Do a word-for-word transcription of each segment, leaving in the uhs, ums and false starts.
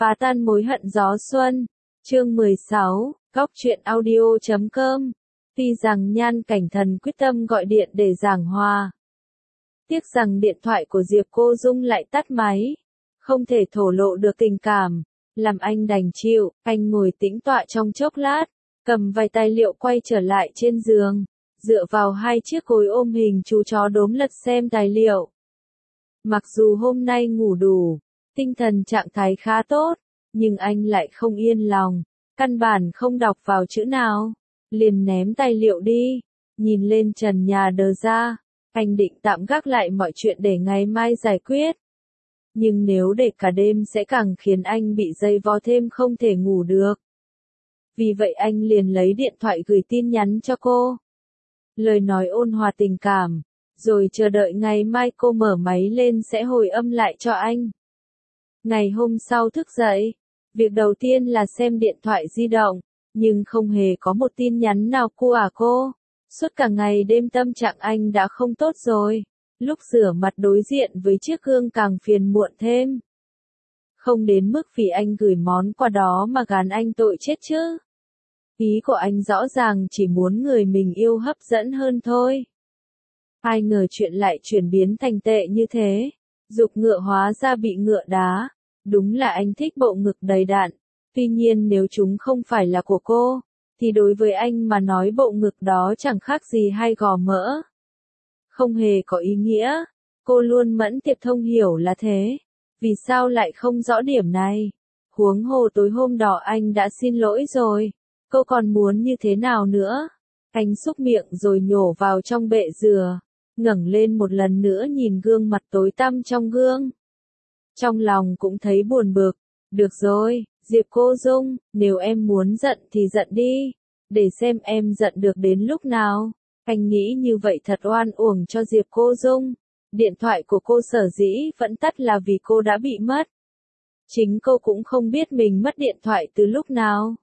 Phá tan mối hận gió xuân. Chương mười sáu, Góc truyện audio chấm com. Tuy rằng Nhan Cảnh Thần quyết tâm gọi điện để giảng hòa. Tiếc rằng điện thoại của Diệp Cô Dung lại tắt máy. Không thể thổ lộ được tình cảm. Làm anh đành chịu, anh ngồi tĩnh tọa trong chốc lát. Cầm vài tài liệu quay trở lại trên giường. Dựa vào hai chiếc gối ôm hình chú chó đốm lật xem tài liệu. Mặc dù hôm nay ngủ đủ, tinh thần trạng thái khá tốt, nhưng anh lại không yên lòng, căn bản không đọc vào chữ nào, liền ném tài liệu đi, nhìn lên trần nhà đờ ra, anh định tạm gác lại mọi chuyện để ngày mai giải quyết. Nhưng nếu để cả đêm sẽ càng khiến anh bị dây vò thêm không thể ngủ được. Vì vậy anh liền lấy điện thoại gửi tin nhắn cho cô. Lời nói ôn hòa tình cảm, rồi chờ đợi ngày mai cô mở máy lên sẽ hồi âm lại cho anh. Ngày hôm sau thức dậy, việc đầu tiên là xem điện thoại di động, nhưng không hề có một tin nhắn nào của à cô. Suốt cả ngày đêm tâm trạng anh đã không tốt rồi, lúc rửa mặt đối diện với chiếc gương càng phiền muộn thêm. Không đến mức vì anh gửi món quà đó mà gán anh tội chết chứ. Ý của anh rõ ràng chỉ muốn người mình yêu hấp dẫn hơn thôi. Ai ngờ chuyện lại chuyển biến thành tệ như thế. Dục ngựa hóa ra bị ngựa đá. Đúng là anh thích bộ ngực đầy đặn. Tuy nhiên nếu chúng không phải là của cô, thì đối với anh mà nói bộ ngực đó chẳng khác gì hai gò mỡ. Không hề có ý nghĩa. Cô luôn mẫn tiệp thông hiểu là thế. Vì sao lại không rõ điểm này? Huống hồ tối hôm đó anh đã xin lỗi rồi. Cô còn muốn như thế nào nữa? Anh xúc miệng rồi nhổ vào trong bệ dừa. Ngẩng lên một lần nữa nhìn gương mặt tối tăm trong gương. Trong lòng cũng thấy buồn bực. Được rồi, Diệp Cô Dung, nếu em muốn giận thì giận đi. Để xem em giận được đến lúc nào. Anh nghĩ như vậy thật oan uổng cho Diệp Cô Dung. Điện thoại của cô sở dĩ vẫn tắt là vì cô đã bị mất. Chính cô cũng không biết mình mất điện thoại từ lúc nào.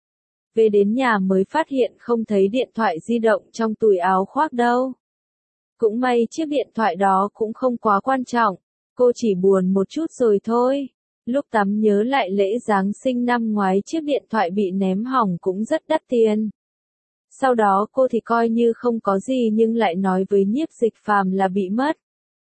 Về đến nhà mới phát hiện không thấy điện thoại di động trong túi áo khoác đâu. Cũng may chiếc điện thoại đó cũng không quá quan trọng, cô chỉ buồn một chút rồi thôi. Lúc tắm nhớ lại lễ Giáng sinh năm ngoái chiếc điện thoại bị ném hỏng cũng rất đắt tiền. Sau đó cô thì coi như không có gì nhưng lại nói với Nhiếp Dịch Phàm là bị mất.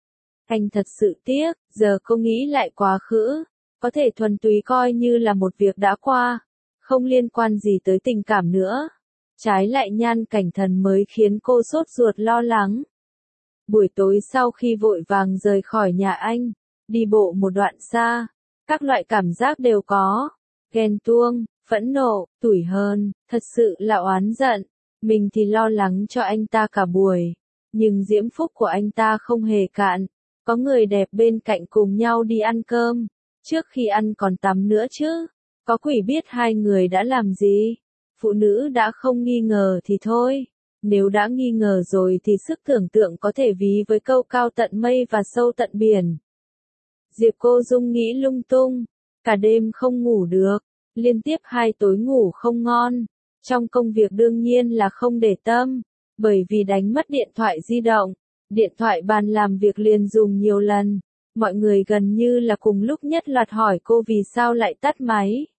Anh thật sự tiếc, giờ cô nghĩ lại quá khứ, có thể thuần túy coi như là một việc đã qua, không liên quan gì tới tình cảm nữa. Trái lại Nhan Cảnh Thần mới khiến cô sốt ruột lo lắng. Buổi tối sau khi vội vàng rời khỏi nhà anh, đi bộ một đoạn xa, các loại cảm giác đều có. Ghen tuông, phẫn nộ, tủi hờn, thật sự là oán giận. Mình thì lo lắng cho anh ta cả buổi. Nhưng diễm phúc của anh ta không hề cạn. Có người đẹp bên cạnh cùng nhau đi ăn cơm. Trước khi ăn còn tắm nữa chứ. Có quỷ biết hai người đã làm gì. Phụ nữ đã không nghi ngờ thì thôi. Nếu đã nghi ngờ rồi thì sức tưởng tượng có thể ví với câu cao tận mây và sâu tận biển. Diệp Cô Dung nghĩ lung tung, cả đêm không ngủ được, liên tiếp hai tối ngủ không ngon. Trong công việc đương nhiên là không để tâm, bởi vì đánh mất điện thoại di động, điện thoại bàn làm việc liền dùng nhiều lần. Mọi người gần như là cùng lúc nhất loạt hỏi cô vì sao lại tắt máy.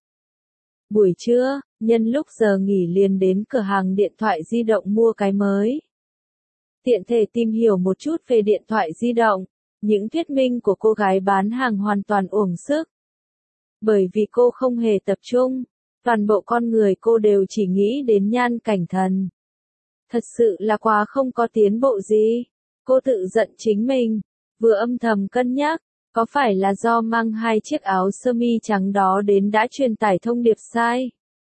Buổi trưa, nhân lúc giờ nghỉ liền đến cửa hàng điện thoại di động mua cái mới. Tiện thể tìm hiểu một chút về điện thoại di động, những thuyết minh của cô gái bán hàng hoàn toàn uổng sức. Bởi vì cô không hề tập trung, toàn bộ con người cô đều chỉ nghĩ đến Nhan Cảnh Thần. Thật sự là quá không có tiến bộ gì. Cô tự giận chính mình, vừa âm thầm cân nhắc. Có phải là do mang hai chiếc áo sơ mi trắng đó đến đã truyền tải thông điệp sai?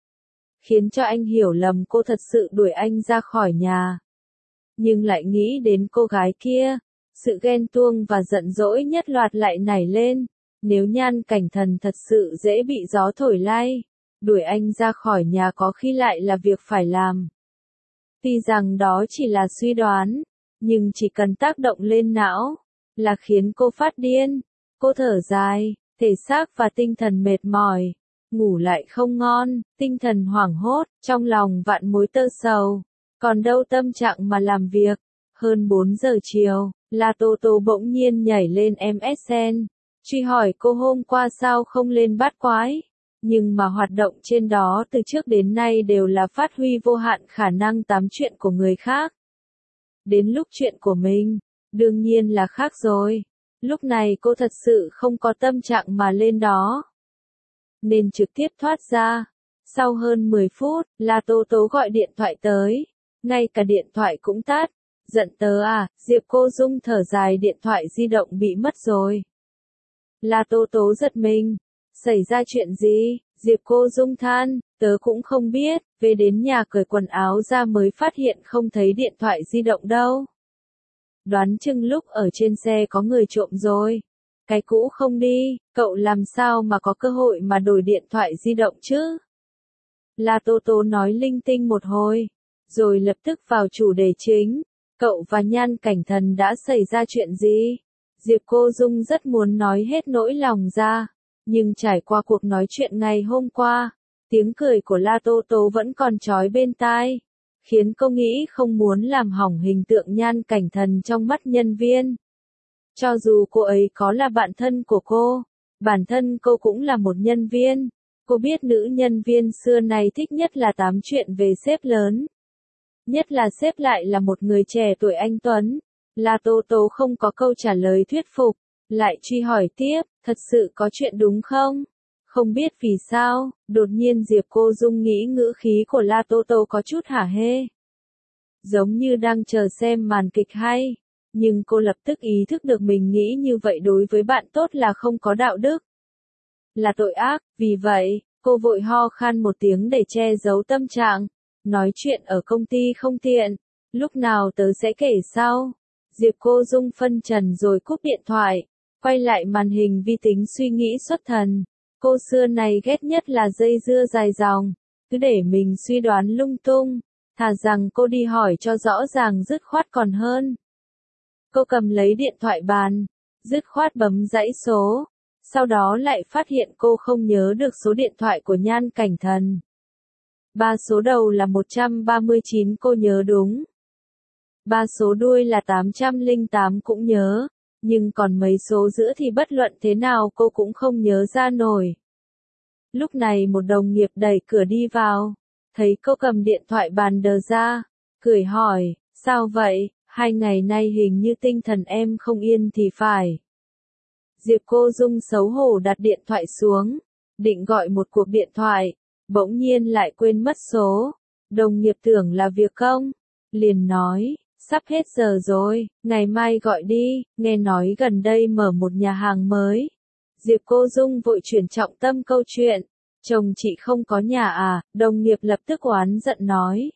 Khiến cho anh hiểu lầm cô thật sự đuổi anh ra khỏi nhà. Nhưng lại nghĩ đến cô gái kia, sự ghen tuông và giận dỗi nhất loạt lại nảy lên. Nếu Nhan Cảnh Thần thật sự dễ bị gió thổi lay, đuổi anh ra khỏi nhà có khi lại là việc phải làm. Tuy rằng đó chỉ là suy đoán, nhưng chỉ cần tác động lên não, là khiến cô phát điên. Cô thở dài, thể xác và tinh thần mệt mỏi, ngủ lại không ngon, tinh thần hoảng hốt, trong lòng vạn mối tơ sầu, còn đâu tâm trạng mà làm việc. Hơn bốn giờ chiều, La Tô Tô bỗng nhiên nhảy lên em ét en, truy hỏi cô hôm qua sao không lên bát quái, nhưng mà hoạt động trên đó từ trước đến nay đều là phát huy vô hạn khả năng tám chuyện của người khác. Đến lúc chuyện của mình, đương nhiên là khác rồi. Lúc này cô thật sự không có tâm trạng mà lên đó, nên trực tiếp thoát ra. Sau hơn mười phút, La Tố Tố gọi điện thoại tới, ngay cả điện thoại cũng tắt. Giận tớ à, Diệp Cô Dung thở dài, điện thoại di động bị mất rồi. La Tố Tố giật mình, xảy ra chuyện gì? Diệp Cô Dung than, tớ cũng không biết, về đến nhà cởi quần áo ra mới phát hiện không thấy điện thoại di động đâu. Đoán chừng lúc ở trên xe có người trộm rồi. Cái cũ không đi, cậu làm sao mà có cơ hội mà đổi điện thoại di động chứ? La Tố Tố nói linh tinh một hồi, rồi lập tức vào chủ đề chính. Cậu và Nhan Cảnh Thần đã xảy ra chuyện gì? Diệp Cô Dung rất muốn nói hết nỗi lòng ra, nhưng trải qua cuộc nói chuyện ngày hôm qua, tiếng cười của La Tố Tố vẫn còn trói bên tai, khiến cô nghĩ không muốn làm hỏng hình tượng Nhan Cảnh Thần trong mắt nhân viên. Cho dù cô ấy có là bạn thân của cô, bản thân cô cũng là một nhân viên. Cô biết nữ nhân viên xưa này thích nhất là tám chuyện về sếp lớn. Nhất là sếp lại là một người trẻ tuổi anh tuấn. La Tố Tố không có câu trả lời thuyết phục, lại truy hỏi tiếp, thật sự có chuyện đúng không? Không biết vì sao, đột nhiên Diệp Cô Dung nghĩ ngữ khí của La Tố Tố có chút hả hê. Giống như đang chờ xem màn kịch hay, nhưng cô lập tức ý thức được mình nghĩ như vậy đối với bạn tốt là không có đạo đức, là tội ác, vì vậy, cô vội ho khan một tiếng để che giấu tâm trạng. Nói chuyện ở công ty không tiện, lúc nào tớ sẽ kể sau. Diệp Cô Dung phân trần rồi cúp điện thoại, quay lại màn hình vi tính suy nghĩ xuất thần. Cô xưa này ghét nhất là dây dưa dài dòng, cứ để mình suy đoán lung tung, thà rằng cô đi hỏi cho rõ ràng dứt khoát còn hơn. Cô cầm lấy điện thoại bàn, dứt khoát bấm dãy số, sau đó lại phát hiện cô không nhớ được số điện thoại của Nhan Cảnh Thần. Ba số đầu là một trăm ba mươi chín cô nhớ đúng. Ba số đuôi là tám trăm lẻ tám cũng nhớ, nhưng còn mấy số giữa thì bất luận thế nào cô cũng không nhớ ra nổi. Lúc này một đồng nghiệp đẩy cửa đi vào, thấy cô cầm điện thoại bàn đờ ra, cười hỏi, sao vậy, hai ngày nay hình như tinh thần em không yên thì phải. Diệp Cô Dung xấu hổ đặt điện thoại xuống, định gọi một cuộc điện thoại, bỗng nhiên lại quên mất số. Đồng nghiệp tưởng là việc công, liền nói, sắp hết giờ rồi, ngày mai gọi đi, nghe nói gần đây mở một nhà hàng mới. Diệp Cô Dung vội chuyển trọng tâm câu chuyện, chồng chị không có nhà à, đồng nghiệp lập tức oán giận nói.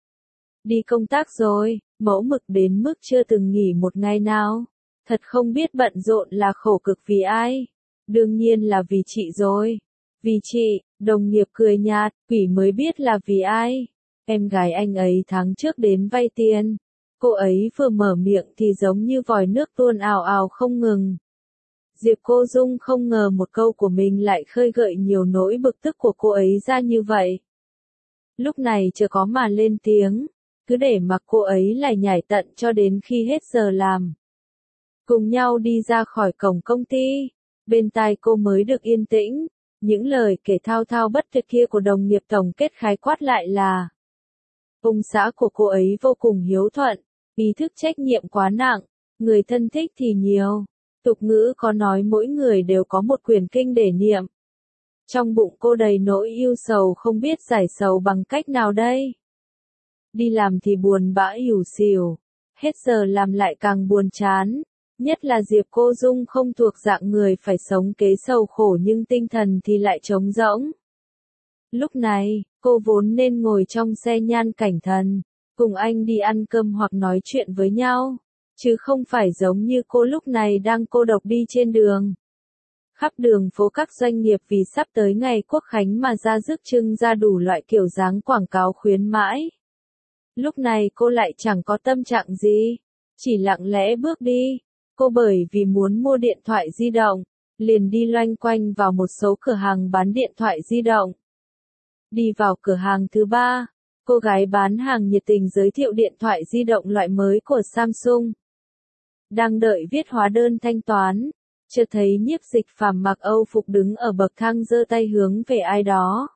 Đi công tác rồi, mẫu mực đến mức chưa từng nghỉ một ngày nào. Thật không biết bận rộn là khổ cực vì ai. Đương nhiên là vì chị rồi. Vì chị, đồng nghiệp cười nhạt, quỷ mới biết là vì ai. Em gái anh ấy tháng trước đến vay tiền. Cô ấy vừa mở miệng thì giống như vòi nước tuôn ào ào không ngừng. Diệp Cô Dung không ngờ một câu của mình lại khơi gợi nhiều nỗi bực tức của cô ấy ra như vậy. Lúc này chưa có mà lên tiếng, cứ để mặc cô ấy lải nhải tận cho đến khi hết giờ làm. Cùng nhau đi ra khỏi cổng công ty, bên tai cô mới được yên tĩnh, những lời kể thao thao bất tuyệt kia của đồng nghiệp tổng kết khái quát lại là ông xã của cô ấy vô cùng hiếu thuận, ý thức trách nhiệm quá nặng, người thân thích thì nhiều. Tục ngữ có nói mỗi người đều có một quyển kinh để niệm. Trong bụng cô đầy nỗi ưu sầu không biết giải sầu bằng cách nào đây. Đi làm thì buồn bã ỉu xìu, hết giờ làm lại càng buồn chán. Nhất là Diệp Cô Dung không thuộc dạng người phải sống kế sầu khổ nhưng tinh thần thì lại trống rỗng. Lúc này, cô vốn nên ngồi trong xe Nhan Cảnh Thần, cùng anh đi ăn cơm hoặc nói chuyện với nhau, chứ không phải giống như cô lúc này đang cô độc đi trên đường. Khắp đường phố các doanh nghiệp vì sắp tới ngày Quốc Khánh mà ra rước trưng ra đủ loại kiểu dáng quảng cáo khuyến mãi. Lúc này cô lại chẳng có tâm trạng gì, chỉ lặng lẽ bước đi. Cô bởi vì muốn mua điện thoại di động, liền đi loanh quanh vào một số cửa hàng bán điện thoại di động. Đi vào cửa hàng thứ ba, cô gái bán hàng nhiệt tình giới thiệu điện thoại di động loại mới của Samsung. Đang đợi viết hóa đơn thanh toán, Chợt thấy Nhiếp Dịch Phàm mặc Âu phục đứng ở bậc thang giơ tay hướng về ai đó.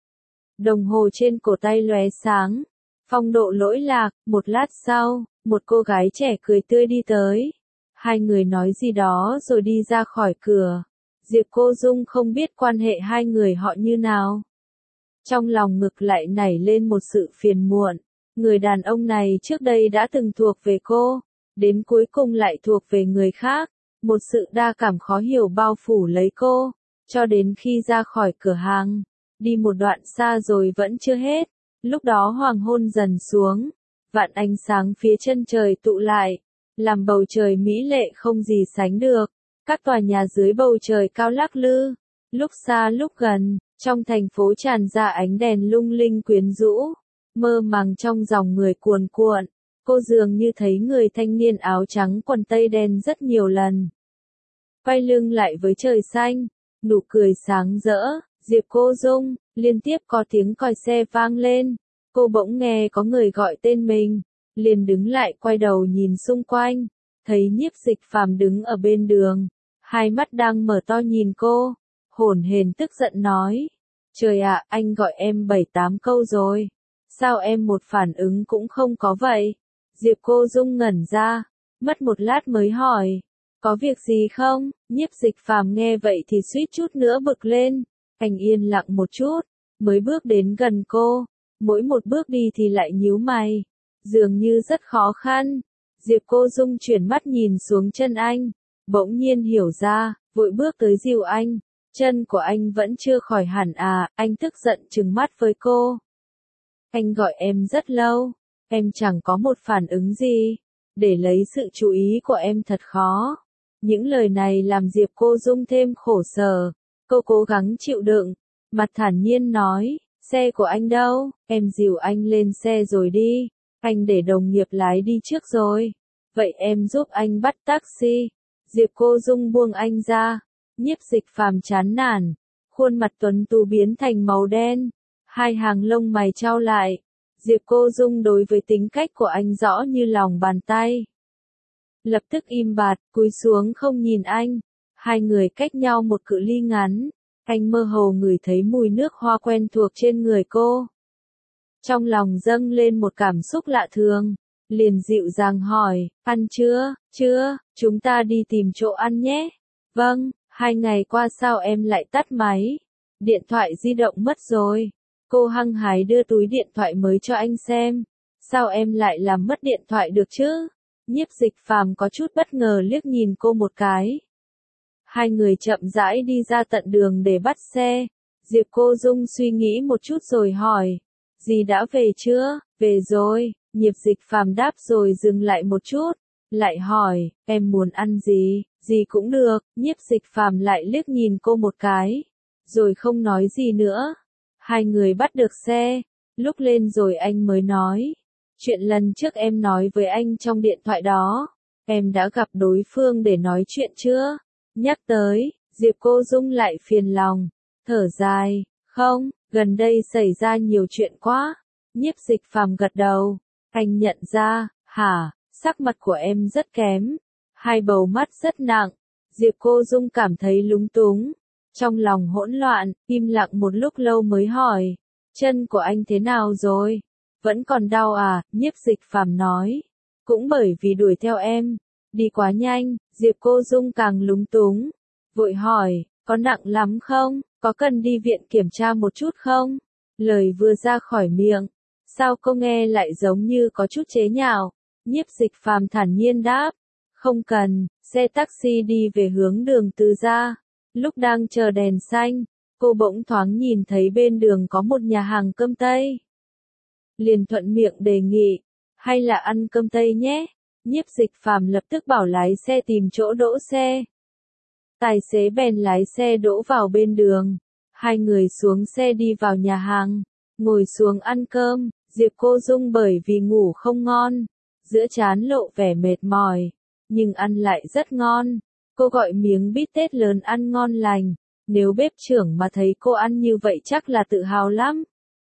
Đồng hồ trên cổ tay lóe sáng, phong độ lỗi lạc, một lát sau, một cô gái trẻ cười tươi đi tới. Hai người nói gì đó rồi đi ra khỏi cửa. Diệp Cô Dung không biết quan hệ hai người họ như nào. Trong lòng ngực lại nảy lên một sự phiền muộn. Người đàn ông này trước đây đã từng thuộc về cô, đến cuối cùng lại thuộc về người khác. Một sự đa cảm khó hiểu bao phủ lấy cô, cho đến khi ra khỏi cửa hàng, đi một đoạn xa rồi vẫn chưa hết. Lúc đó hoàng hôn dần xuống, vạn ánh sáng phía chân trời tụ lại, làm bầu trời mỹ lệ không gì sánh được. Các tòa nhà dưới bầu trời cao lắc lư, lúc xa lúc gần, trong thành phố tràn ra ánh đèn lung linh quyến rũ, mơ màng trong dòng người cuồn cuộn. Cô dường như thấy người thanh niên áo trắng quần tây đen rất nhiều lần. Quay lưng lại với trời xanh, nụ cười sáng rỡ, Diệp Cô Dung, liên tiếp có tiếng còi xe vang lên. Cô bỗng nghe có người gọi tên mình, liền đứng lại quay đầu nhìn xung quanh, thấy Nhiếp Dịch Phàm đứng ở bên đường, hai mắt đang mở to nhìn cô, hổn hển tức giận nói. Trời ạ, anh gọi em bảy tám câu rồi, sao em một phản ứng cũng không có vậy? Diệp Cô Dung ngẩn ra, mất một lát mới hỏi, có việc gì không? Nhiếp Dịch Phàm nghe vậy thì suýt chút nữa bực lên, anh yên lặng một chút, mới bước đến gần cô, mỗi một bước đi thì lại nhíu mày, dường như rất khó khăn. Diệp Cô Dung chuyển mắt nhìn xuống chân anh, bỗng nhiên hiểu ra, vội bước tới dìu anh, chân của anh vẫn chưa khỏi hẳn à? Anh tức giận trừng mắt với cô. Anh gọi em rất lâu, em chẳng có một phản ứng gì, để lấy sự chú ý của em thật khó. Những lời này làm Diệp Cô Dung thêm khổ sở, cô cố gắng chịu đựng, mặt thản nhiên nói, xe của anh đâu, em dìu anh lên xe rồi đi, anh để đồng nghiệp lái đi trước rồi, vậy em giúp anh bắt taxi. Diệp Cô Dung buông anh ra, Nhiếp Dịch Phàm chán nản, khuôn mặt tuấn tú biến thành màu đen, hai hàng lông mày chau lại. Diệp Cô Dung đối với tính cách của anh rõ như lòng bàn tay. Lập tức im bặt, cúi xuống không nhìn anh. Hai người cách nhau một cự ly ngắn. Anh mơ hồ ngửi thấy mùi nước hoa quen thuộc trên người cô. Trong lòng dâng lên một cảm xúc lạ thường. Liền dịu dàng hỏi, ăn chưa, chưa, chúng ta đi tìm chỗ ăn nhé. Vâng, hai ngày qua sao em lại tắt máy? Điện thoại di động mất rồi. Cô hăng hái đưa túi điện thoại mới cho anh xem. Sao em lại làm mất điện thoại được chứ? Nhiếp Dịch Phàm có chút bất ngờ liếc nhìn cô một cái. Hai người chậm rãi đi ra tận đường để bắt xe. Diệp Cô Dung suy nghĩ một chút rồi hỏi. Dì đã về chưa? Về rồi. Nhiếp Dịch Phàm đáp rồi dừng lại một chút. Lại hỏi, em muốn ăn gì? Gì cũng được. Nhiếp Dịch Phàm lại liếc nhìn cô một cái. Rồi không nói gì nữa. Hai người bắt được xe. Lúc lên rồi anh mới nói. Chuyện lần trước em nói với anh trong điện thoại đó. Em đã gặp đối phương để nói chuyện chưa? Nhắc tới, Diệp Cô Dung lại phiền lòng. Thở dài, không, gần đây xảy ra nhiều chuyện quá. Nhiếp Dịch Phàm gật đầu. Anh nhận ra, hả, sắc mặt của em rất kém. Hai bầu mắt rất nặng. Diệp Cô Dung cảm thấy lúng túng. Trong lòng hỗn loạn, im lặng một lúc lâu mới hỏi. Chân của anh thế nào rồi? Vẫn còn đau à? Nhiếp Dịch Phàm nói. Cũng bởi vì đuổi theo em. Đi quá nhanh, Diệp Cô Dung càng lúng túng. Vội hỏi, có nặng lắm không? Có cần đi viện kiểm tra một chút không? Lời vừa ra khỏi miệng. Sao cô nghe lại giống như có chút chế nhạo? Nhiếp Dịch Phàm thản nhiên đáp. Không cần, xe taxi đi về hướng đường Từ Gia. Lúc đang chờ đèn xanh, cô bỗng thoáng nhìn thấy bên đường có một nhà hàng cơm Tây. Liền thuận miệng đề nghị, hay là ăn cơm Tây nhé. Nhiếp Dịch Phàm lập tức bảo lái xe tìm chỗ đỗ xe. Tài xế bèn lái xe đỗ vào bên đường. Hai người xuống xe đi vào nhà hàng, ngồi xuống ăn cơm. Diệp Cô Dung bởi vì ngủ không ngon, giữa trán lộ vẻ mệt mỏi, nhưng ăn lại rất ngon. Cô gọi miếng bít tết lớn ăn ngon lành, nếu bếp trưởng mà thấy cô ăn như vậy chắc là tự hào lắm.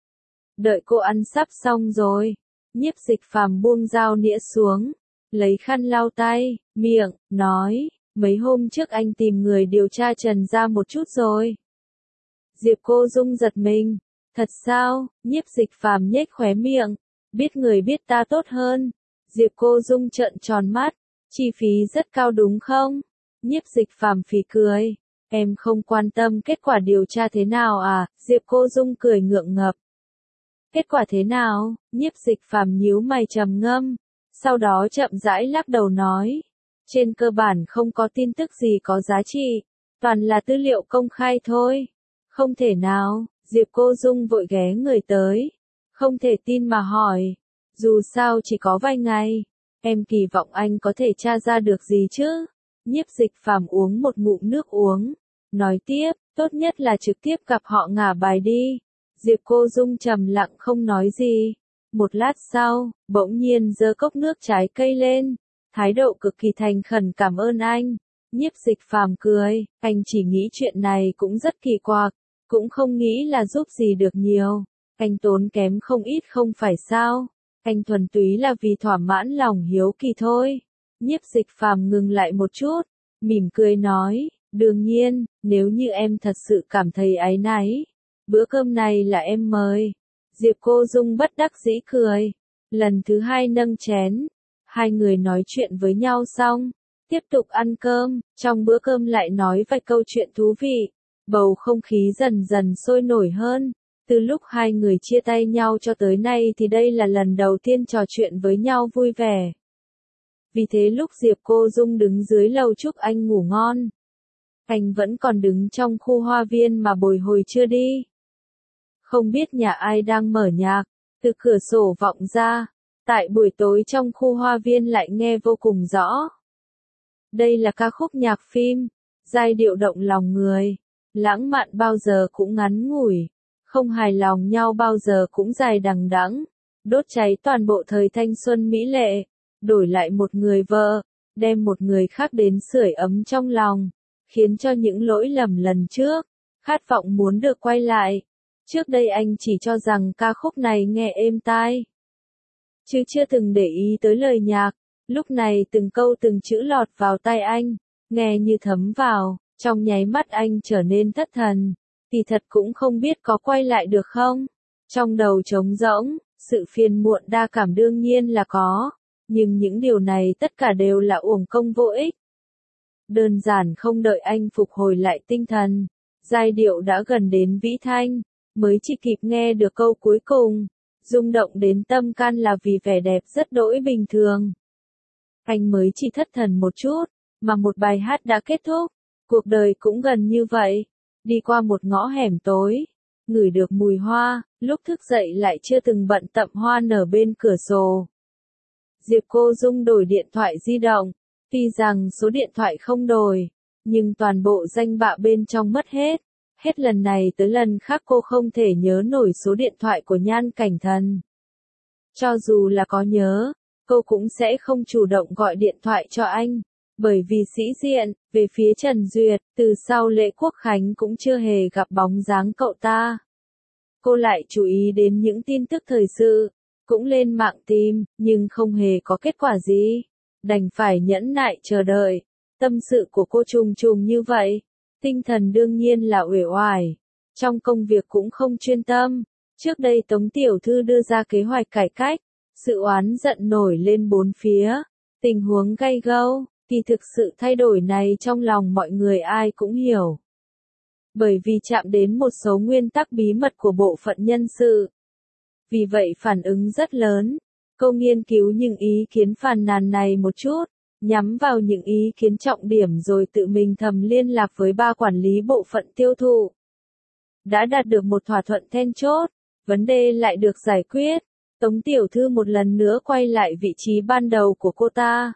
Đợi cô ăn sắp xong rồi, Nhiếp Dịch Phàm buông dao nĩa xuống, lấy khăn lau tay, miệng, nói, mấy hôm trước anh tìm người điều tra Trần gia một chút rồi. Diệp Cô Dung giật mình. Thật sao? Nhiếp Dịch Phàm nhếch khóe miệng. Biết người biết ta tốt hơn. Diệp Cô Dung trợn tròn mắt. Chi phí rất cao đúng không? Nhiếp Dịch Phàm phì cười. Em không quan tâm kết quả điều tra thế nào à? Diệp Cô Dung cười ngượng ngập. Kết quả thế nào? Nhiếp Dịch Phàm nhíu mày trầm ngâm. Sau đó chậm rãi lắc đầu nói. Trên cơ bản không có tin tức gì có giá trị. Toàn là tư liệu công khai thôi. Không thể nào. Diệp Cô Dung vội ghé người tới. Không thể tin mà hỏi. Dù sao chỉ có vài ngày. Em kỳ vọng anh có thể tra ra được gì chứ? Nhiếp Dịch Phàm uống một ngụm nước uống. Nói tiếp, tốt nhất là trực tiếp gặp họ ngả bài đi. Diệp Cô Dung trầm lặng không nói gì. Một lát sau, bỗng nhiên giơ cốc nước trái cây lên. Thái độ cực kỳ thành khẩn cảm ơn anh. Nhiếp Dịch Phàm cười, anh chỉ nghĩ chuyện này cũng rất kỳ quặc. Cũng không nghĩ là giúp gì được nhiều. Anh tốn kém không ít không phải sao. Anh thuần túy là vì thỏa mãn lòng hiếu kỳ thôi. Nhiếp Dịch Phàm ngừng lại một chút. Mỉm cười nói, đương nhiên, nếu như em thật sự cảm thấy áy náy. Bữa cơm này là em mời. Diệp Cô Dung bất đắc dĩ cười. Lần thứ hai nâng chén. Hai người nói chuyện với nhau xong. Tiếp tục ăn cơm. Trong bữa cơm lại nói vài câu chuyện thú vị. Bầu không khí dần dần sôi nổi hơn. Từ lúc hai người chia tay nhau cho tới nay thì đây là lần đầu tiên trò chuyện với nhau vui vẻ. Vì thế lúc Diệp Cô Dung đứng dưới lầu chúc anh ngủ ngon. Anh vẫn còn đứng trong khu hoa viên mà bồi hồi chưa đi. Không biết nhà ai đang mở nhạc, từ cửa sổ vọng ra. Tại buổi tối trong khu hoa viên lại nghe vô cùng rõ. Đây là ca khúc nhạc phim, giai điệu động lòng người. Lãng mạn bao giờ cũng ngắn ngủi, không hài lòng nhau bao giờ cũng dài đằng đẵng, đốt cháy toàn bộ thời thanh xuân mỹ lệ, đổi lại một người vợ, đem một người khác đến sưởi ấm trong lòng, khiến cho những lỗi lầm lần trước, khát vọng muốn được quay lại. Trước đây anh chỉ cho rằng ca khúc này nghe êm tai, chứ chưa từng để ý tới lời nhạc, lúc này từng câu từng chữ lọt vào tai anh, nghe như thấm vào. Trong nháy mắt anh trở nên thất thần, thì thật cũng không biết có quay lại được không. Trong đầu trống rỗng, sự phiền muộn đa cảm đương nhiên là có, nhưng những điều này tất cả đều là uổng công vô ích. Đơn giản không đợi anh phục hồi lại tinh thần, giai điệu đã gần đến vĩ thanh, mới chỉ kịp nghe được câu cuối cùng, rung động đến tâm can là vì vẻ đẹp rất đỗi bình thường. Anh mới chỉ thất thần một chút, mà một bài hát đã kết thúc. Cuộc đời cũng gần như vậy, đi qua một ngõ hẻm tối, ngửi được mùi hoa, lúc thức dậy lại chưa từng bận tâm hoa nở bên cửa sổ. Diệp Cô Dung đổi điện thoại di động, tuy rằng số điện thoại không đổi, nhưng toàn bộ danh bạ bên trong mất hết. Hết lần này tới lần khác cô không thể nhớ nổi số điện thoại của Nhan Cảnh Thần. Cho dù là có nhớ, cô cũng sẽ không chủ động gọi điện thoại cho anh. Bởi vì sĩ diện, về phía Trần Duyệt, từ sau lễ quốc khánh cũng chưa hề gặp bóng dáng cậu ta. Cô lại chú ý đến những tin tức thời sự, cũng lên mạng tìm, nhưng không hề có kết quả gì. Đành phải nhẫn nại chờ đợi. Tâm sự của cô trùng trùng như vậy. Tinh thần đương nhiên là uể oải. Trong công việc cũng không chuyên tâm. Trước đây Tống Tiểu Thư đưa ra kế hoạch cải cách. Sự oán giận nổi lên bốn phía. Tình huống gay gâu. Thì thực sự thay đổi này trong lòng mọi người ai cũng hiểu. Bởi vì chạm đến một số nguyên tắc bí mật của bộ phận nhân sự. Vì vậy phản ứng rất lớn. Cô nghiên cứu những ý kiến phàn nàn này một chút, nhắm vào những ý kiến trọng điểm rồi tự mình thầm liên lạc với ba quản lý bộ phận tiêu thụ. Đã đạt được một thỏa thuận then chốt, vấn đề lại được giải quyết. Tống Tiểu Thư một lần nữa quay lại vị trí ban đầu của cô ta.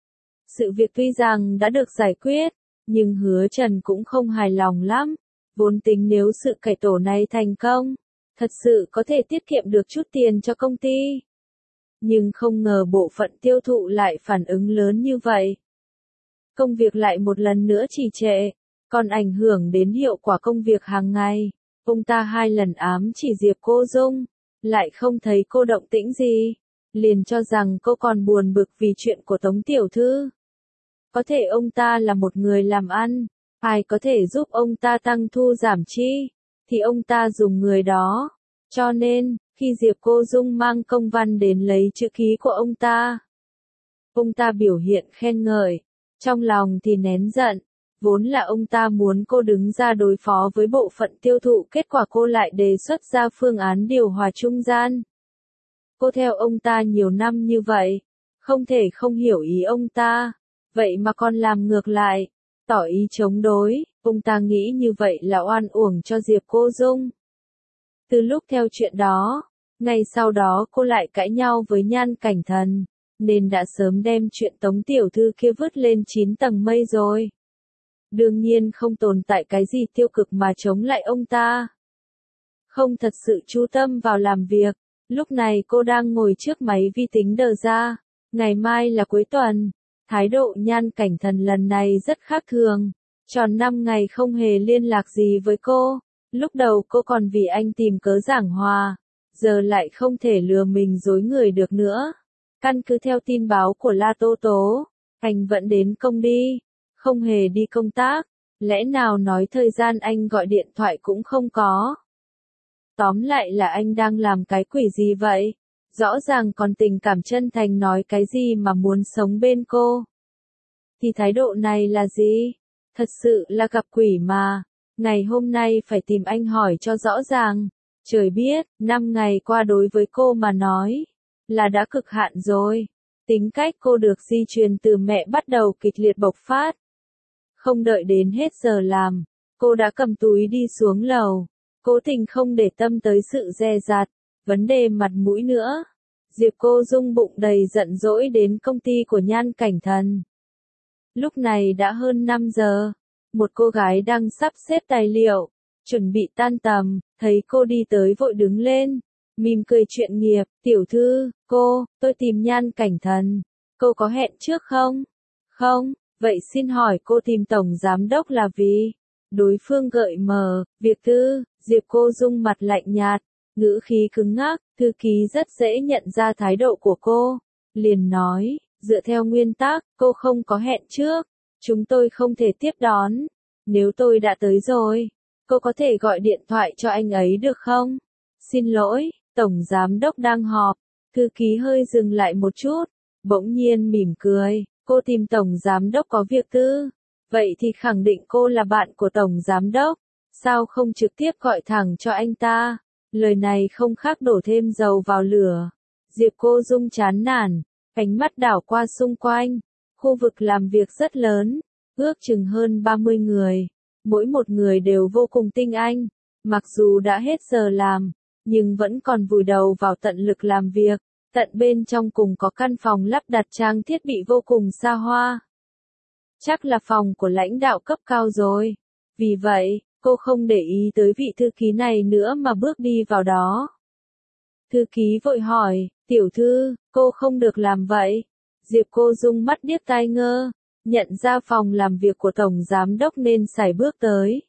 Sự việc tuy rằng đã được giải quyết, nhưng Hứa Trần cũng không hài lòng lắm. Vốn tính nếu sự cải tổ này thành công, thật sự có thể tiết kiệm được chút tiền cho công ty. Nhưng không ngờ bộ phận tiêu thụ lại phản ứng lớn như vậy. Công việc lại một lần nữa trì trệ, còn ảnh hưởng đến hiệu quả công việc hàng ngày. Ông ta hai lần ám chỉ Diệp Cô Dung, lại không thấy cô động tĩnh gì, liền cho rằng cô còn buồn bực vì chuyện của Tống Tiểu Thư. Có thể ông ta là một người làm ăn, ai có thể giúp ông ta tăng thu giảm chi, thì ông ta dùng người đó. Cho nên, khi Diệp Cô Dung mang công văn đến lấy chữ ký của ông ta, ông ta biểu hiện khen ngợi, trong lòng thì nén giận. Vốn là ông ta muốn cô đứng ra đối phó với bộ phận tiêu thụ, kết quả cô lại đề xuất ra phương án điều hòa trung gian. Cô theo ông ta nhiều năm như vậy, không thể không hiểu ý ông ta, vậy mà còn làm ngược lại, tỏ ý chống đối. Ông ta nghĩ như vậy là oan uổng cho Diệp Cô Dung. Từ lúc theo chuyện đó, ngày sau đó cô lại cãi nhau với Nhan Cảnh Thần, nên đã sớm đem chuyện Tống tiểu thư kia vứt lên chín tầng mây rồi. Đương nhiên không tồn tại cái gì tiêu cực mà chống lại ông ta. Không thật sự chú tâm vào làm việc, lúc này cô đang ngồi trước máy vi tính đờ ra, ngày mai là cuối tuần, thái độ Nhan Cảnh Thần lần này rất khác thường, tròn năm ngày không hề liên lạc gì với cô, lúc đầu cô còn vì anh tìm cớ giảng hòa, giờ lại không thể lừa mình dối người được nữa. Căn cứ theo tin báo của La Tố Tố, anh vẫn đến công đi, không hề đi công tác, lẽ nào nói thời gian anh gọi điện thoại cũng không có. Tóm lại là anh đang làm cái quỷ gì vậy? Rõ ràng còn tình cảm chân thành nói cái gì mà muốn sống bên cô. Thì thái độ này là gì? Thật sự là gặp quỷ mà. Ngày hôm nay phải tìm anh hỏi cho rõ ràng. Trời biết, năm ngày qua đối với cô mà nói, là đã cực hạn rồi. Tính cách cô được di truyền từ mẹ bắt đầu kịch liệt bộc phát. Không đợi đến hết giờ làm, cô đã cầm túi đi xuống lầu. Cố tình không để tâm tới sự dè dặt, vấn đề mặt mũi nữa. Diệp Cô Dung bụng đầy giận dỗi đến công ty của Nhan Cảnh Thần. Lúc này đã hơn năm giờ, một cô gái đang sắp xếp tài liệu, chuẩn bị tan tầm, thấy cô đi tới vội đứng lên, mỉm cười chuyện nghiệp, tiểu thư, cô, tôi tìm Nhan Cảnh Thần, cô có hẹn trước không? Không, vậy xin hỏi cô tìm tổng giám đốc là vì? Đối phương gợi mở, việc tư, Diệp Cô Dung mặt lạnh nhạt, ngữ khí cứng ngắc, thư ký rất dễ nhận ra thái độ của cô, liền nói, dựa theo nguyên tắc, cô không có hẹn trước, chúng tôi không thể tiếp đón, nếu tôi đã tới rồi, cô có thể gọi điện thoại cho anh ấy được không? Xin lỗi, tổng giám đốc đang họp, thư ký hơi dừng lại một chút, bỗng nhiên mỉm cười, cô tìm tổng giám đốc có việc tư. Vậy thì khẳng định cô là bạn của tổng giám đốc, sao không trực tiếp gọi thẳng cho anh ta? Lời này không khác đổ thêm dầu vào lửa. Diệp Cô Dung chán nản, ánh mắt đảo qua xung quanh, khu vực làm việc rất lớn, ước chừng hơn ba mươi người, mỗi một người đều vô cùng tinh anh, mặc dù đã hết giờ làm, nhưng vẫn còn vùi đầu vào tận lực làm việc, tận bên trong cùng có căn phòng lắp đặt trang thiết bị vô cùng xa hoa. Chắc là phòng của lãnh đạo cấp cao rồi. Vì vậy, cô không để ý tới vị thư ký này nữa mà bước đi vào đó. Thư ký vội hỏi, tiểu thư, cô không được làm vậy. Diệp Cô Dung mắt điếc tai ngơ, nhận ra phòng làm việc của tổng giám đốc nên sải bước tới.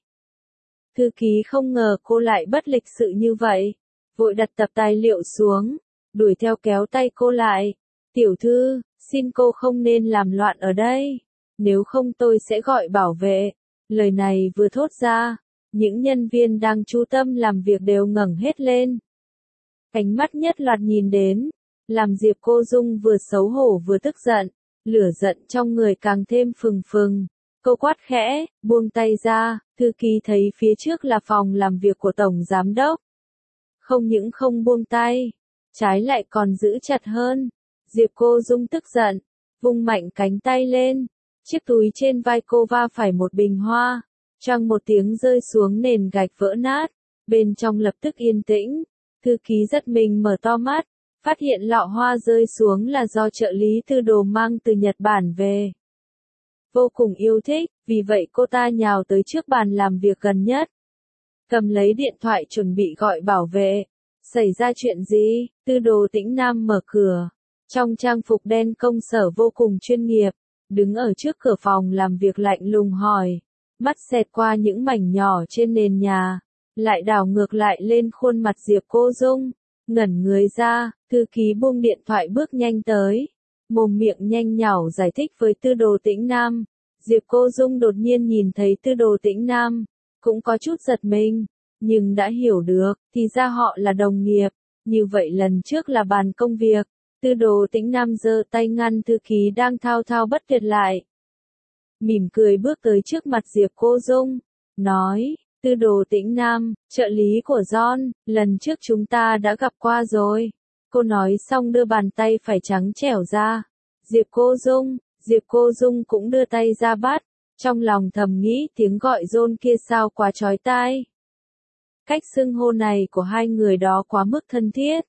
Thư ký không ngờ cô lại bất lịch sự như vậy, vội đặt tập tài liệu xuống, đuổi theo kéo tay cô lại. Tiểu thư, xin cô không nên làm loạn ở đây. Nếu không tôi sẽ gọi bảo vệ. Lời này vừa thốt ra, những nhân viên đang chú tâm làm việc đều ngẩng hết lên. Ánh mắt nhất loạt nhìn đến, làm Diệp Cô Dung vừa xấu hổ vừa tức giận, lửa giận trong người càng thêm phừng phừng. Cô quát khẽ, buông tay ra, thư ký thấy phía trước là phòng làm việc của tổng giám đốc. Không những không buông tay, trái lại còn giữ chặt hơn. Diệp Cô Dung tức giận, vung mạnh cánh tay lên. Chiếc túi trên vai cô va phải một bình hoa, choang một tiếng rơi xuống nền gạch vỡ nát, bên trong lập tức yên tĩnh. Thư ký giật mình mở to mắt, phát hiện lọ hoa rơi xuống là do trợ lý Tư Đồ mang từ Nhật Bản về. Vô cùng yêu thích, vì vậy cô ta nhào tới trước bàn làm việc gần nhất. Cầm lấy điện thoại chuẩn bị gọi bảo vệ. Xảy ra chuyện gì? Tư Đồ Tĩnh Nam mở cửa. Trong trang phục đen công sở vô cùng chuyên nghiệp, đứng ở trước cửa phòng làm việc lạnh lùng hỏi. Mắt xẹt qua những mảnh nhỏ trên nền nhà, lại đảo ngược lại lên khuôn mặt Diệp Cô Dung. Ngẩn người ra, thư ký buông điện thoại bước nhanh tới. mồm miệng nhanh nhảu giải thích với Tư Đồ Tĩnh Nam. Diệp Cô Dung đột nhiên nhìn thấy Tư Đồ Tĩnh Nam, cũng có chút giật mình, nhưng đã hiểu được, thì ra họ là đồng nghiệp, như vậy lần trước là bàn công việc. Tư Đồ Tĩnh Nam giơ tay ngăn thư ký đang thao thao bất tuyệt lại. Mỉm cười bước tới trước mặt Diệp Cô Dung, nói, Tư Đồ Tĩnh Nam, trợ lý của John, lần trước chúng ta đã gặp qua rồi. Cô nói xong đưa bàn tay phải trắng trẻo ra. Diệp Cô Dung, Diệp Cô Dung cũng đưa tay ra bắt, trong lòng thầm nghĩ tiếng gọi John kia sao quá chói tai. Cách xưng hô này của hai người đó quá mức thân thiết.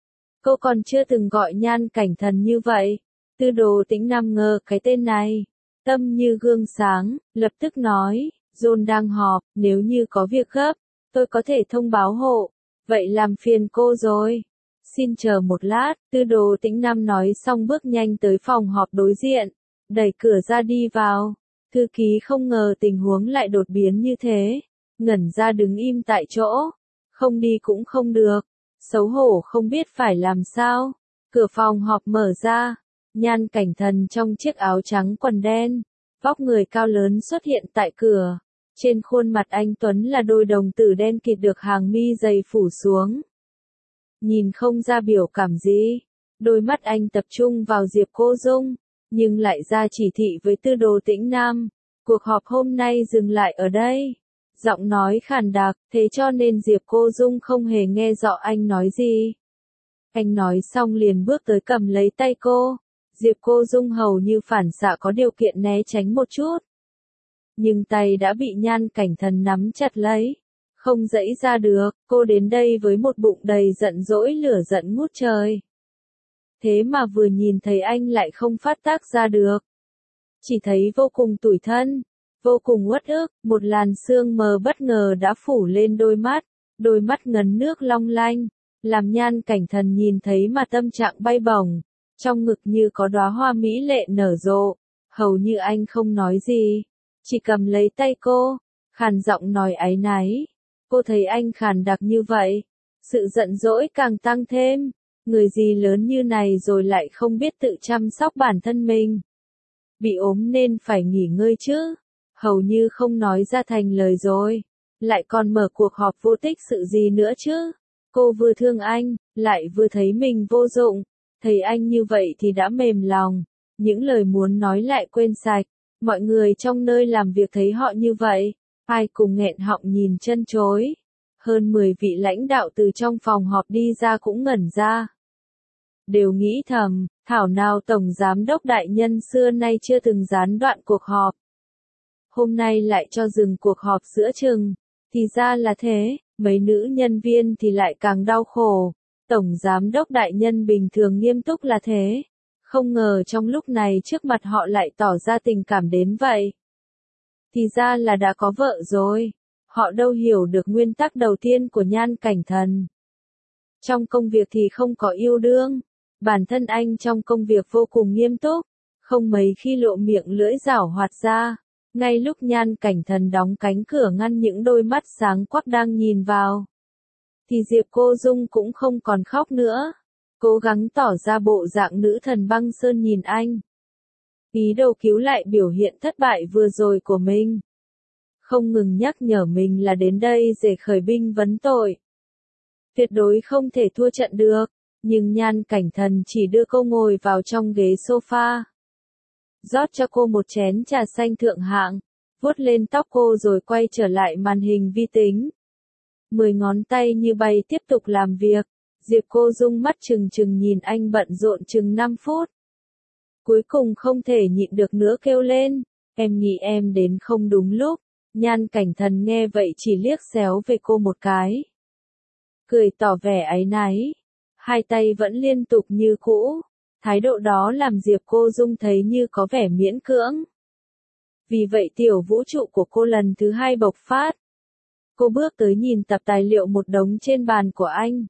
Cô còn chưa từng gọi Nhan Cảnh Thần như vậy. Tư Đồ Tĩnh Nam ngờ cái tên này, tâm như gương sáng, lập tức nói, John đang họp, nếu như có việc gấp, tôi có thể thông báo hộ, vậy làm phiền cô rồi. Xin chờ một lát, Tư Đồ Tĩnh Nam nói xong bước nhanh tới phòng họp đối diện, đẩy cửa ra đi vào. Thư ký không ngờ tình huống lại đột biến như thế, ngẩn ra đứng im tại chỗ, không đi cũng không được, xấu hổ không biết phải làm sao. Cửa phòng họp mở ra, Nhan Cảnh Thần trong chiếc áo trắng quần đen, vóc người cao lớn xuất hiện tại cửa. Trên khuôn mặt anh Tuấn là đôi đồng tử đen kịt được hàng mi dày phủ xuống. Nhìn không ra biểu cảm gì, đôi mắt anh tập trung vào Diệp Cô Dung, nhưng lại ra chỉ thị với Tư Đồ Tĩnh Nam. Cuộc họp hôm nay dừng lại ở đây. Giọng nói khàn đặc, thế cho nên Diệp Cô Dung không hề nghe rõ anh nói gì. Anh nói xong liền bước tới cầm lấy tay cô. Diệp Cô Dung hầu như phản xạ có điều kiện né tránh một chút. Nhưng tay đã bị Nhan Cảnh Thần nắm chặt lấy. Không dãy ra được, cô đến đây với một bụng đầy giận dỗi lửa giận ngút trời. Thế mà vừa nhìn thấy anh lại không phát tác ra được. Chỉ thấy vô cùng tủi thân, vô cùng uất ức, một làn sương mờ bất ngờ đã phủ lên đôi mắt, đôi mắt ngấn nước long lanh, làm Nhan Cảnh Thần nhìn thấy mà tâm trạng bay bổng, trong ngực như có đóa hoa mỹ lệ nở rộ, hầu như anh không nói gì, chỉ cầm lấy tay cô, khàn giọng nói áy náy. Cô thấy anh khàn đặc như vậy, sự giận dỗi càng tăng thêm, người gì lớn như này rồi lại không biết tự chăm sóc bản thân mình. Bị ốm nên phải nghỉ ngơi chứ, hầu như không nói ra thành lời rồi, lại còn mở cuộc họp vô tích sự gì nữa chứ. Cô vừa thương anh, lại vừa thấy mình vô dụng, thấy anh như vậy thì đã mềm lòng, những lời muốn nói lại quên sạch, mọi người trong nơi làm việc thấy họ như vậy, ai cùng nghẹn họng nhìn chân chối. Hơn mười vị lãnh đạo từ trong phòng họp đi ra cũng ngẩn ra. Đều nghĩ thầm, thảo nào Tổng Giám đốc đại nhân xưa nay chưa từng gián đoạn cuộc họp. Hôm nay lại cho dừng cuộc họp giữa chừng. Thì ra là thế, mấy nữ nhân viên thì lại càng đau khổ. Tổng Giám đốc đại nhân bình thường nghiêm túc là thế. Không ngờ trong lúc này trước mặt họ lại tỏ ra tình cảm đến vậy. Thì ra là đã có vợ rồi. Họ đâu hiểu được nguyên tắc đầu tiên của Nhan Cảnh Thần. Trong công việc thì không có yêu đương. Bản thân anh trong công việc vô cùng nghiêm túc, không mấy khi lộ miệng lưỡi giảo hoạt ra. Ngay lúc Nhan Cảnh Thần đóng cánh cửa ngăn những đôi mắt sáng quắc đang nhìn vào, thì Diệp Cô Dung cũng không còn khóc nữa. Cố gắng tỏ ra bộ dạng nữ thần băng sơn nhìn anh. Ý đồ cứu lại biểu hiện thất bại vừa rồi của mình. Không ngừng nhắc nhở mình là đến đây để khởi binh vấn tội. Tuyệt đối không thể thua trận được. Nhưng Nhan Cảnh Thần chỉ đưa cô ngồi vào trong ghế sofa. Rót cho cô một chén trà xanh thượng hạng. Vuốt lên tóc cô rồi quay trở lại màn hình vi tính. Mười ngón tay như bay tiếp tục làm việc. Diệp Cô Dung mắt trừng trừng nhìn anh bận rộn chừng năm phút. Cuối cùng không thể nhịn được nữa kêu lên. Em nghĩ em đến không đúng lúc. Nhan Cảnh Thần nghe vậy chỉ liếc xéo về cô một cái. Cười tỏ vẻ áy náy. Hai tay vẫn liên tục như cũ. Thái độ đó làm Diệp Cô Dung thấy như có vẻ miễn cưỡng. Vì vậy tiểu vũ trụ của cô lần thứ hai bộc phát. Cô bước tới nhìn tập tài liệu một đống trên bàn của anh.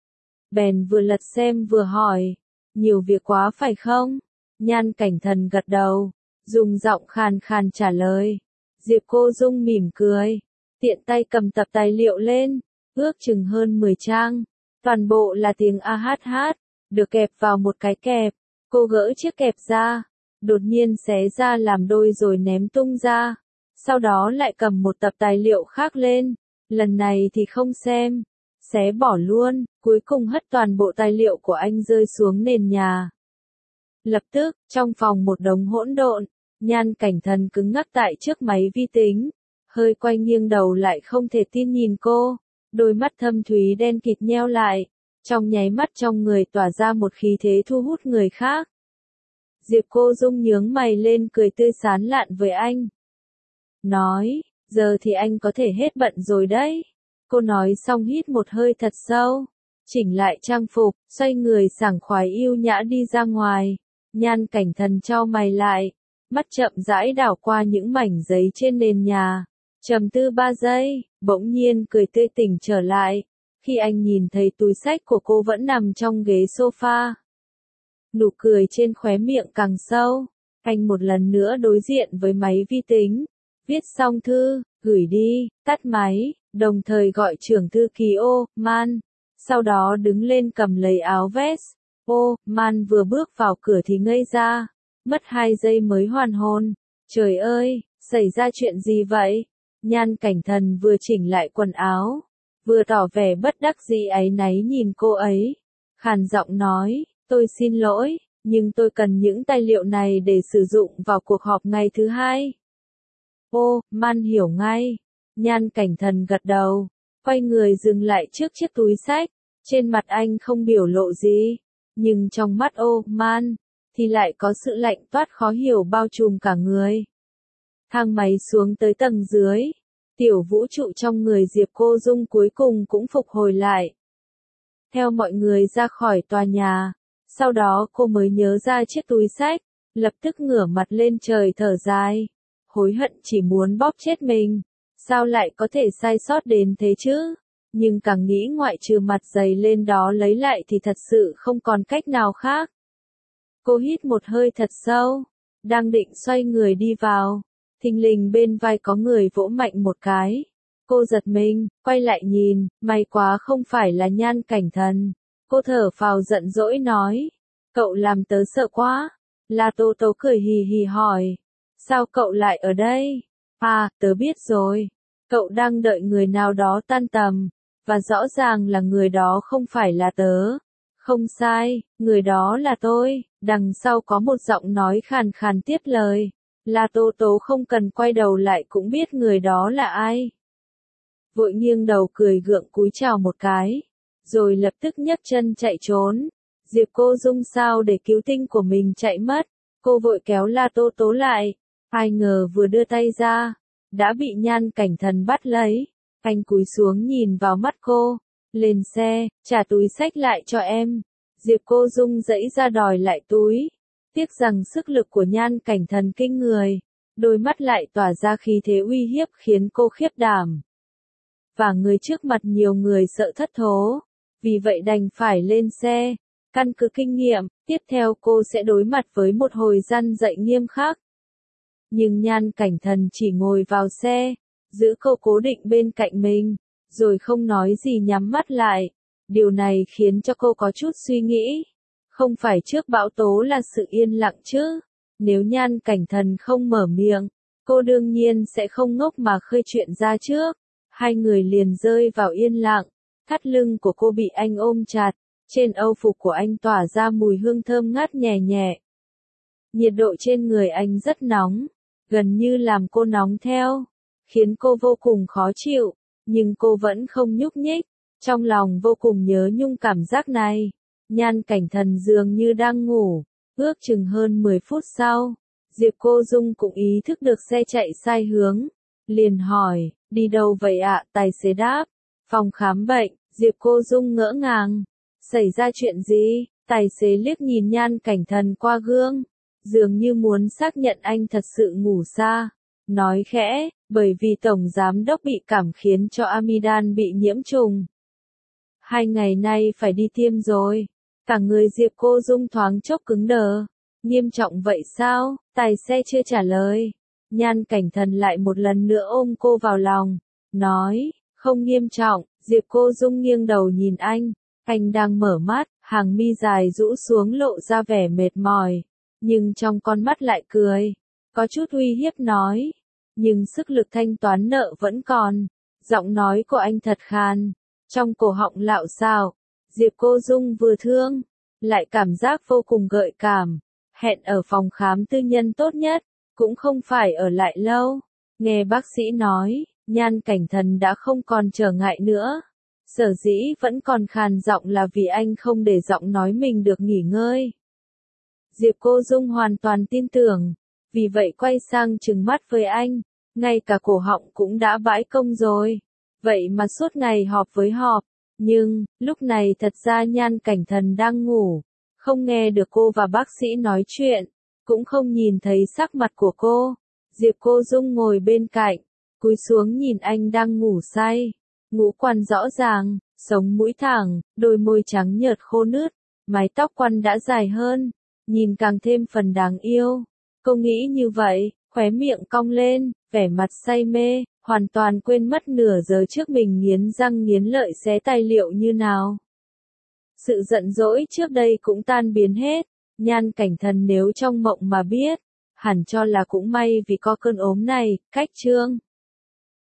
Bèn vừa lật xem vừa hỏi. Nhiều việc quá phải không? Nhan Cảnh Thần gật đầu. Dùng giọng khàn khàn trả lời. Diệp Cô Dung mỉm cười. Tiện tay cầm tập tài liệu lên. Ước chừng hơn mười trang. Toàn bộ là tiếng a hát hát. Được kẹp vào một cái kẹp. Cô gỡ chiếc kẹp ra, đột nhiên xé ra làm đôi rồi ném tung ra. Sau đó lại cầm một tập tài liệu khác lên, lần này thì không xem, xé bỏ luôn, cuối cùng hất toàn bộ tài liệu của anh rơi xuống nền nhà. Lập tức, trong phòng một đống hỗn độn, Nhan Cảnh Thần cứng ngắc tại trước máy vi tính, hơi quay nghiêng đầu lại không thể tin nhìn cô, đôi mắt thâm thúy đen kịt nheo lại, trong nháy mắt trong người tỏa ra một khí thế thu hút người khác. Diệp Cô Dung nhướng mày lên cười tươi sán lạn với anh. Nói, giờ thì anh có thể hết bận rồi đấy. Cô nói xong hít một hơi thật sâu, chỉnh lại trang phục, xoay người sảng khoái yêu nhã đi ra ngoài. Nhan Cảnh Thần chau mày lại, mắt chậm rãi đảo qua những mảnh giấy trên nền nhà. Trầm tư ba giây, bỗng nhiên cười tươi tỉnh trở lại, khi anh nhìn thấy túi xách của cô vẫn nằm trong ghế sofa. Nụ cười trên khóe miệng càng sâu, anh một lần nữa đối diện với máy vi tính, viết xong thư, gửi đi, tắt máy, đồng thời gọi trưởng thư ký ô, Man, sau đó đứng lên cầm lấy áo vest. Ô, Man vừa bước vào cửa thì ngây ra, mất hai giây mới hoàn hồn. Trời ơi, xảy ra chuyện gì vậy? Nhan Cảnh Thần vừa chỉnh lại quần áo, vừa tỏ vẻ bất đắc dĩ áy náy nhìn cô ấy. Khàn giọng nói, tôi xin lỗi, nhưng tôi cần những tài liệu này để sử dụng vào cuộc họp ngày thứ hai. Ô, Man hiểu ngay. Nhan Cảnh Thần gật đầu, quay người dừng lại trước chiếc túi xách. Trên mặt anh không biểu lộ gì, nhưng trong mắt ô, Man, thì lại có sự lạnh toát khó hiểu bao trùm cả người. Thang máy xuống tới tầng dưới, tiểu vũ trụ trong người Diệp Cô Dung cuối cùng cũng phục hồi lại. Theo mọi người ra khỏi tòa nhà, sau đó cô mới nhớ ra chiếc túi xách, lập tức ngửa mặt lên trời thở dài, hối hận chỉ muốn bóp chết mình, sao lại có thể sai sót đến thế chứ? Nhưng càng nghĩ ngoại trừ mặt dày lên đó lấy lại thì thật sự không còn cách nào khác. Cô hít một hơi thật sâu, đang định xoay người đi vào, thình lình bên vai có người vỗ mạnh một cái. Cô giật mình, quay lại nhìn, may quá không phải là Nhan Cảnh Thần. Cô thở phào giận dỗi nói, cậu làm tớ sợ quá. La Tô Tô cười hì hì hỏi, sao cậu lại ở đây? À, tớ biết rồi, cậu đang đợi người nào đó tan tầm, và rõ ràng là người đó không phải là tớ. Không sai, người đó là tôi. Đằng sau có một giọng nói khàn khàn tiếp lời. La Tô Tô không cần quay đầu lại cũng biết người đó là ai. Vội nghiêng đầu cười gượng cúi chào một cái, rồi lập tức nhấc chân chạy trốn. Diệp Cô Dung sao để cứu tinh của mình chạy mất, cô vội kéo La Tô Tô lại, ai ngờ vừa đưa tay ra, đã bị Nhan Cảnh Thần bắt lấy. Anh cúi xuống nhìn vào mắt cô, lên xe, trả túi xách lại cho em. Diệp Cô Dung giãy ra đòi lại túi, tiếc rằng sức lực của Nhan Cảnh Thần kinh người, đôi mắt lại tỏa ra khí thế uy hiếp khiến cô khiếp đảm. Và người trước mặt nhiều người sợ thất thố, vì vậy đành phải lên xe. Căn cứ kinh nghiệm, tiếp theo cô sẽ đối mặt với một hồi răn dạy nghiêm khắc. Nhưng Nhan Cảnh Thần chỉ ngồi vào xe, giữ cô cố định bên cạnh mình, rồi không nói gì nhắm mắt lại. Điều này khiến cho cô có chút suy nghĩ. Không phải trước bão tố là sự yên lặng chứ? Nếu Nhan Cảnh Thần không mở miệng, cô đương nhiên sẽ không ngốc mà khơi chuyện ra trước. Hai người liền rơi vào yên lặng, thắt lưng của cô bị anh ôm chặt, trên âu phục của anh tỏa ra mùi hương thơm ngát nhẹ nhẹ. Nhiệt độ trên người anh rất nóng, gần như làm cô nóng theo, khiến cô vô cùng khó chịu, nhưng cô vẫn không nhúc nhích, trong lòng vô cùng nhớ nhung cảm giác này. Nhan Cảnh Thần dường như đang ngủ, ước chừng hơn mười phút sau, Diệp Cô Dung cũng ý thức được xe chạy sai hướng, liền hỏi, đi đâu vậy ạ? Tài xế đáp, phòng khám bệnh. Diệp Cô Dung ngỡ ngàng, xảy ra chuyện gì? Tài xế liếc nhìn Nhan Cảnh Thần qua gương, dường như muốn xác nhận anh thật sự ngủ xa, nói khẽ, bởi vì tổng giám đốc bị cảm khiến cho amidan bị nhiễm trùng. Hai ngày nay phải đi tiêm rồi. Cả người Diệp Cô Dung thoáng chốc cứng đờ. Nghiêm trọng vậy sao? Tài xe chưa trả lời. Nhan Cảnh Thần lại một lần nữa ôm cô vào lòng, nói, không nghiêm trọng. Diệp Cô Dung nghiêng đầu nhìn anh, anh đang mở mắt, hàng mi dài rũ xuống lộ ra vẻ mệt mỏi, nhưng trong con mắt lại cười, có chút uy hiếp nói, nhưng sức lực thanh toán nợ vẫn còn. Giọng nói của anh thật khàn, trong cổ họng lạo xạo. Diệp Cô Dung vừa thương, lại cảm giác vô cùng gợi cảm. Hẹn ở phòng khám tư nhân tốt nhất, cũng không phải ở lại lâu. Nghe bác sĩ nói, Nhan Cảnh Thần đã không còn trở ngại nữa. Sở dĩ vẫn còn khàn giọng là vì anh không để giọng nói mình được nghỉ ngơi. Diệp Cô Dung hoàn toàn tin tưởng, vì vậy quay sang trừng mắt với anh, ngay cả cổ họng cũng đã bãi công rồi. Vậy mà suốt ngày họp với họp, nhưng, lúc này thật ra Nhan Cảnh Thần đang ngủ, không nghe được cô và bác sĩ nói chuyện, cũng không nhìn thấy sắc mặt của cô. Diệp Cô Dung ngồi bên cạnh, cúi xuống nhìn anh đang ngủ say, ngũ quan rõ ràng, sống mũi thẳng, đôi môi trắng nhợt khô nứt, mái tóc quăn đã dài hơn, nhìn càng thêm phần đáng yêu. Cô nghĩ như vậy, khóe miệng cong lên, vẻ mặt say mê, hoàn toàn quên mất nửa giờ trước mình nghiến răng nghiến lợi xé tài liệu như nào. Sự giận dỗi trước đây cũng tan biến hết, Nhan Cảnh Thần nếu trong mộng mà biết, hẳn cho là cũng may vì có cơn ốm này. Cách chương